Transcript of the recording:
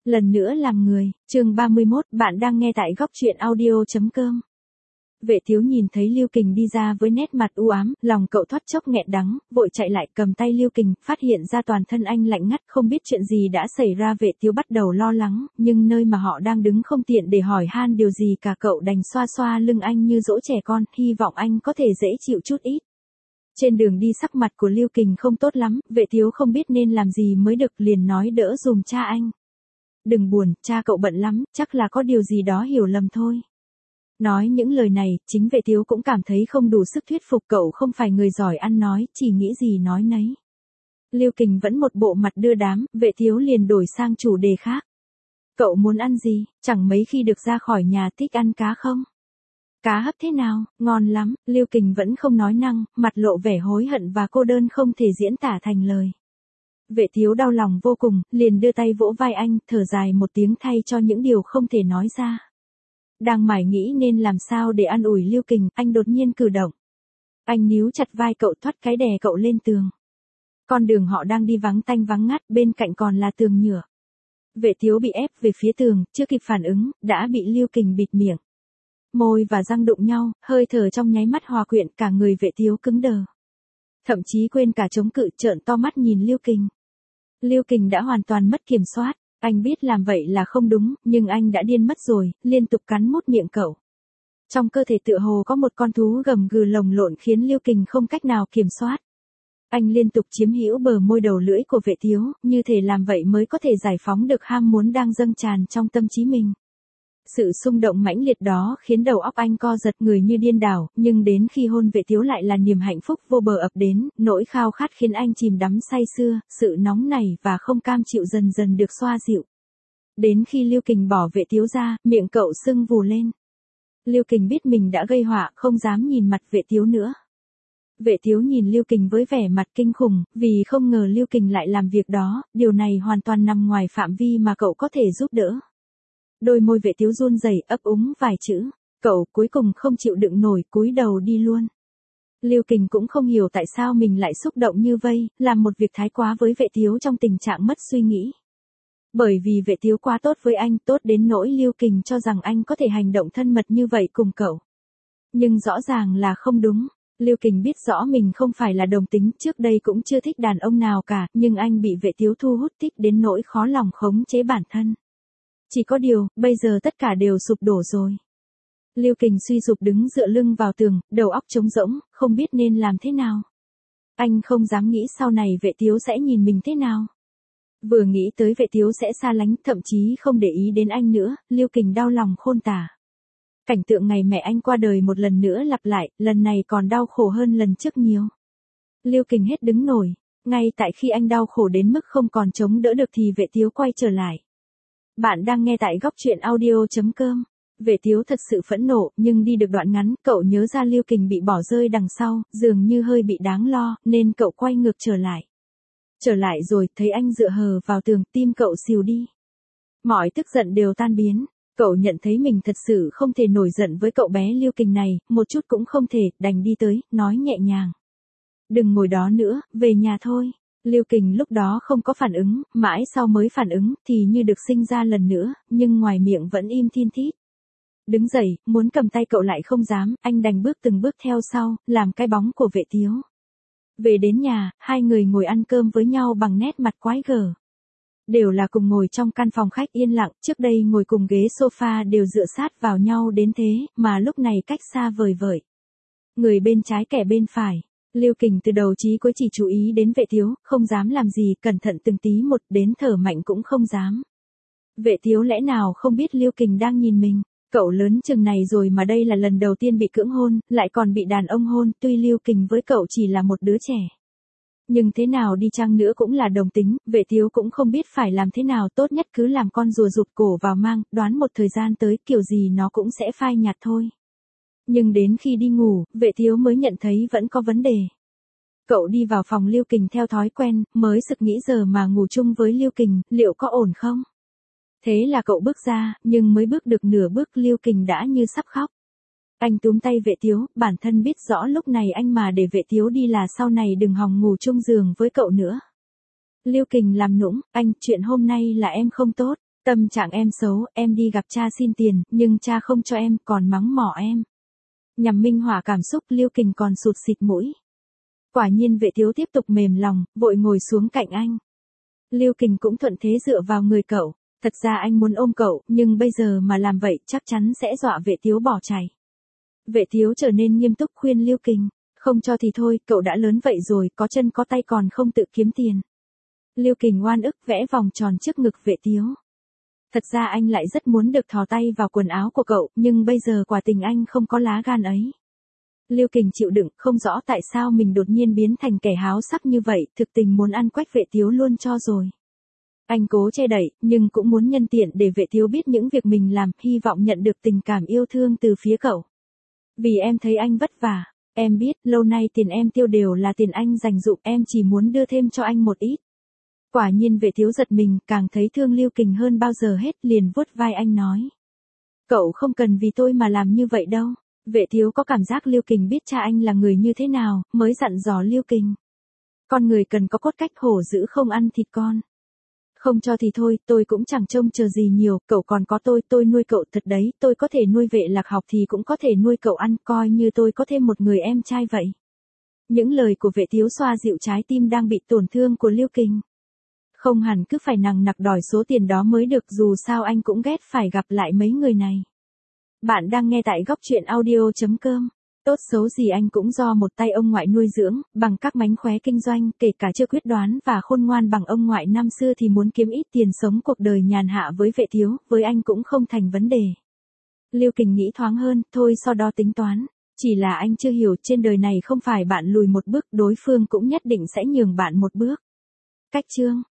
Lần nữa làm người, chương 31, bạn đang nghe tại góc truyện audio.com. Vệ Tiếu nhìn thấy Lưu Kình đi ra với nét mặt u ám, lòng cậu thoát chốc nghẹn đắng, vội chạy lại cầm tay Lưu Kình, phát hiện ra toàn thân anh lạnh ngắt, không biết chuyện gì đã xảy ra. Vệ Tiếu bắt đầu lo lắng, nhưng nơi mà họ đang đứng không tiện để hỏi han điều gì cả, cậu đành xoa xoa lưng anh như dỗ trẻ con, hy vọng anh có thể dễ chịu chút ít. Trên đường đi sắc mặt của Lưu Kình không tốt lắm, Vệ Tiếu không biết nên làm gì mới được, liền nói đỡ dùm cha anh. Đừng buồn, cha cậu bận lắm, chắc là có điều gì đó hiểu lầm thôi. Nói những lời này, chính Vệ Tiếu cũng cảm thấy không đủ sức thuyết phục, cậu không phải người giỏi ăn nói, chỉ nghĩ gì nói nấy. Lưu Kình vẫn một bộ mặt đưa đám, Vệ Tiếu liền đổi sang chủ đề khác. Cậu muốn ăn gì, chẳng mấy khi được ra khỏi nhà, thích ăn cá không? Cá hấp thế nào, ngon lắm, Lưu Kình vẫn không nói năng, mặt lộ vẻ hối hận và cô đơn không thể diễn tả thành lời. Vệ Tiếu đau lòng vô cùng, liền đưa tay vỗ vai anh, thở dài một tiếng thay cho những điều không thể nói ra. Đang mải nghĩ nên làm sao để an ủi Lưu Kình, anh đột nhiên cử động. Anh níu chặt vai cậu, thoát cái đè cậu lên tường. Con đường họ đang đi vắng tanh vắng ngắt, bên cạnh còn là tường nhựa. Vệ Tiếu bị ép về phía tường, chưa kịp phản ứng, đã bị Lưu Kình bịt miệng. Môi và răng đụng nhau, hơi thở trong nháy mắt hòa quyện, cả người Vệ Tiếu cứng đờ. Thậm chí quên cả chống cự, trợn to mắt nhìn Lưu Kình. Lưu Kình đã hoàn toàn mất kiểm soát, anh biết làm vậy là không đúng, nhưng anh đã điên mất rồi, liên tục cắn mút miệng cậu. Trong cơ thể tựa hồ có một con thú gầm gừ lồng lộn khiến Lưu Kình không cách nào kiểm soát. Anh liên tục chiếm hữu bờ môi đầu lưỡi của Vệ Tiếu, như thể làm vậy mới có thể giải phóng được ham muốn đang dâng tràn trong tâm trí mình. Sự xung động mãnh liệt đó khiến đầu óc anh co giật, người như điên đảo, nhưng đến khi hôn Vệ Tiếu lại là niềm hạnh phúc vô bờ ập đến, nỗi khao khát khiến anh chìm đắm say sưa, sự nóng nảy và không cam chịu dần dần được xoa dịu. Đến khi Lưu Kình bỏ Vệ Tiếu ra, miệng cậu sưng vù lên. Lưu Kình biết mình đã gây họa, không dám nhìn mặt Vệ Tiếu nữa. Vệ Tiếu nhìn Lưu Kình với vẻ mặt kinh khủng, vì không ngờ Lưu Kình lại làm việc đó, điều này hoàn toàn nằm ngoài phạm vi mà cậu có thể giúp đỡ. Đôi môi Vệ Tiếu run rẩy, ấp úng vài chữ, cậu cuối cùng không chịu đựng nổi, cúi đầu đi luôn. Lưu Kình cũng không hiểu tại sao mình lại xúc động như vây, làm một việc thái quá với Vệ Tiếu trong tình trạng mất suy nghĩ. Bởi vì Vệ Tiếu quá tốt với anh, tốt đến nỗi Lưu Kình cho rằng anh có thể hành động thân mật như vậy cùng cậu. Nhưng rõ ràng là không đúng. Lưu Kình biết rõ mình không phải là đồng tính, trước đây cũng chưa thích đàn ông nào cả, nhưng anh bị Vệ Tiếu thu hút thích đến nỗi khó lòng khống chế bản thân. Chỉ có điều, bây giờ tất cả đều sụp đổ rồi. Lưu Kình suy sụp đứng dựa lưng vào tường, đầu óc trống rỗng, không biết nên làm thế nào. Anh không dám nghĩ sau này Vệ Tiếu sẽ nhìn mình thế nào. Vừa nghĩ tới Vệ Tiếu sẽ xa lánh, thậm chí không để ý đến anh nữa, Lưu Kình đau lòng khôn tả. Cảnh tượng ngày mẹ anh qua đời một lần nữa lặp lại, lần này còn đau khổ hơn lần trước nhiều. Lưu Kình hết đứng nổi, ngay tại khi anh đau khổ đến mức không còn chống đỡ được thì Vệ Tiếu quay trở lại. Bạn đang nghe tại góc truyện audio.com. Vệ Tiếu thật sự phẫn nộ, nhưng đi được đoạn ngắn, cậu nhớ ra Lưu Kình bị bỏ rơi đằng sau, dường như hơi bị đáng lo, nên cậu quay ngược trở lại. Trở lại rồi, thấy anh dựa hờ vào tường, tim cậu xìu đi. Mọi tức giận đều tan biến, cậu nhận thấy mình thật sự không thể nổi giận với cậu bé Lưu Kình này, một chút cũng không thể, đành đi tới, nói nhẹ nhàng. Đừng ngồi đó nữa, về nhà thôi. Lưu Kình lúc đó không có phản ứng, mãi sau mới phản ứng, thì như được sinh ra lần nữa, nhưng ngoài miệng vẫn im thin thít. Đứng dậy, muốn cầm tay cậu lại không dám, anh đành bước từng bước theo sau, làm cái bóng của Vệ Tiếu. Về đến nhà, hai người ngồi ăn cơm với nhau bằng nét mặt quái gở. Đều là cùng ngồi trong căn phòng khách yên lặng, trước đây ngồi cùng ghế sofa đều dựa sát vào nhau đến thế, mà lúc này cách xa vời vợi. Người bên trái kẻ bên phải. Lưu Kình từ đầu chí cuối chỉ chú ý đến Vệ Tiếu, không dám làm gì, cẩn thận từng tí một, đến thở mạnh cũng không dám. Vệ Tiếu lẽ nào không biết Lưu Kình đang nhìn mình, cậu lớn chừng này rồi mà đây là lần đầu tiên bị cưỡng hôn, lại còn bị đàn ông hôn, tuy Lưu Kình với cậu chỉ là một đứa trẻ. Nhưng thế nào đi chăng nữa cũng là đồng tính, Vệ Tiếu cũng không biết phải làm thế nào, tốt nhất cứ làm con rùa rụt cổ vào mang, đoán một thời gian tới kiểu gì nó cũng sẽ phai nhạt thôi. Nhưng đến khi đi ngủ, Vệ Tiếu mới nhận thấy vẫn có vấn đề. Cậu đi vào phòng Lưu Kình theo thói quen, mới sực nghĩ giờ mà ngủ chung với Lưu Kình, liệu có ổn không? Thế là cậu bước ra, nhưng mới bước được nửa bước Lưu Kình đã như sắp khóc. Anh túm tay Vệ Tiếu, bản thân biết rõ lúc này anh mà để Vệ Tiếu đi là sau này đừng hòng ngủ chung giường với cậu nữa. Lưu Kình làm nũng, anh, chuyện hôm nay là em không tốt, Tâm trạng em xấu, em đi gặp cha xin tiền, nhưng cha không cho em, còn mắng mỏ em. Nhằm minh họa cảm xúc, Lưu Kình còn sụt sịt mũi. Quả nhiên Vệ Tiếu tiếp tục mềm lòng, vội ngồi xuống cạnh anh. Lưu Kình cũng thuận thế dựa vào người cậu. Thật ra anh muốn ôm cậu, nhưng bây giờ mà làm vậy chắc chắn sẽ dọa Vệ Tiếu bỏ chạy. Vệ Tiếu trở nên nghiêm túc khuyên Lưu Kình. Không cho thì thôi, cậu đã lớn vậy rồi, có chân có tay còn không tự kiếm tiền. Lưu Kình oan ức vẽ vòng tròn trước ngực Vệ Tiếu. Thật ra anh lại rất muốn được thò tay vào quần áo của cậu, nhưng bây giờ quả tình anh không có lá gan ấy. Lưu Kình chịu đựng, không rõ tại sao mình đột nhiên biến thành kẻ háo sắc như vậy, thực tình muốn ăn quách Vệ Tiếu luôn cho rồi. Anh cố che đậy, nhưng cũng muốn nhân tiện để Vệ Tiếu biết những việc mình làm, hy vọng nhận được tình cảm yêu thương từ phía cậu. Vì em thấy anh vất vả, em biết, lâu nay tiền em tiêu đều là tiền anh dành dụm, em chỉ muốn đưa thêm cho anh một ít. Quả nhiên Vệ Tiếu giật mình, càng thấy thương Lưu Kình hơn bao giờ hết, liền vuốt vai anh nói. Cậu không cần vì tôi mà làm như vậy đâu. Vệ Tiếu có cảm giác Lưu Kình biết cha anh là người như thế nào, mới dặn dò Lưu Kình. Con người cần có cốt cách, hổ dữ không ăn thịt con. Không cho thì thôi, tôi cũng chẳng trông chờ gì nhiều, cậu còn có tôi nuôi cậu thật đấy, tôi có thể nuôi Vệ Lạc học thì cũng có thể nuôi cậu ăn, coi như tôi có thêm một người em trai vậy. Những lời của Vệ Tiếu xoa dịu trái tim đang bị tổn thương của Lưu Kình. Không hẳn cứ phải nằng nặc đòi số tiền đó mới được, dù sao anh cũng ghét phải gặp lại mấy người này. Bạn đang nghe tại góc truyện audio.com. Tốt xấu gì anh cũng do một tay ông ngoại nuôi dưỡng, bằng các mánh khóe kinh doanh, kể cả chưa quyết đoán và khôn ngoan bằng ông ngoại năm xưa thì muốn kiếm ít tiền sống cuộc đời nhàn hạ với Vệ Tiếu, với anh cũng không thành vấn đề. Lưu Kình nghĩ thoáng hơn, thôi sau đó tính toán. Chỉ là anh chưa hiểu, trên đời này không phải bạn lùi một bước, đối phương cũng nhất định sẽ nhường bạn một bước. Cách chương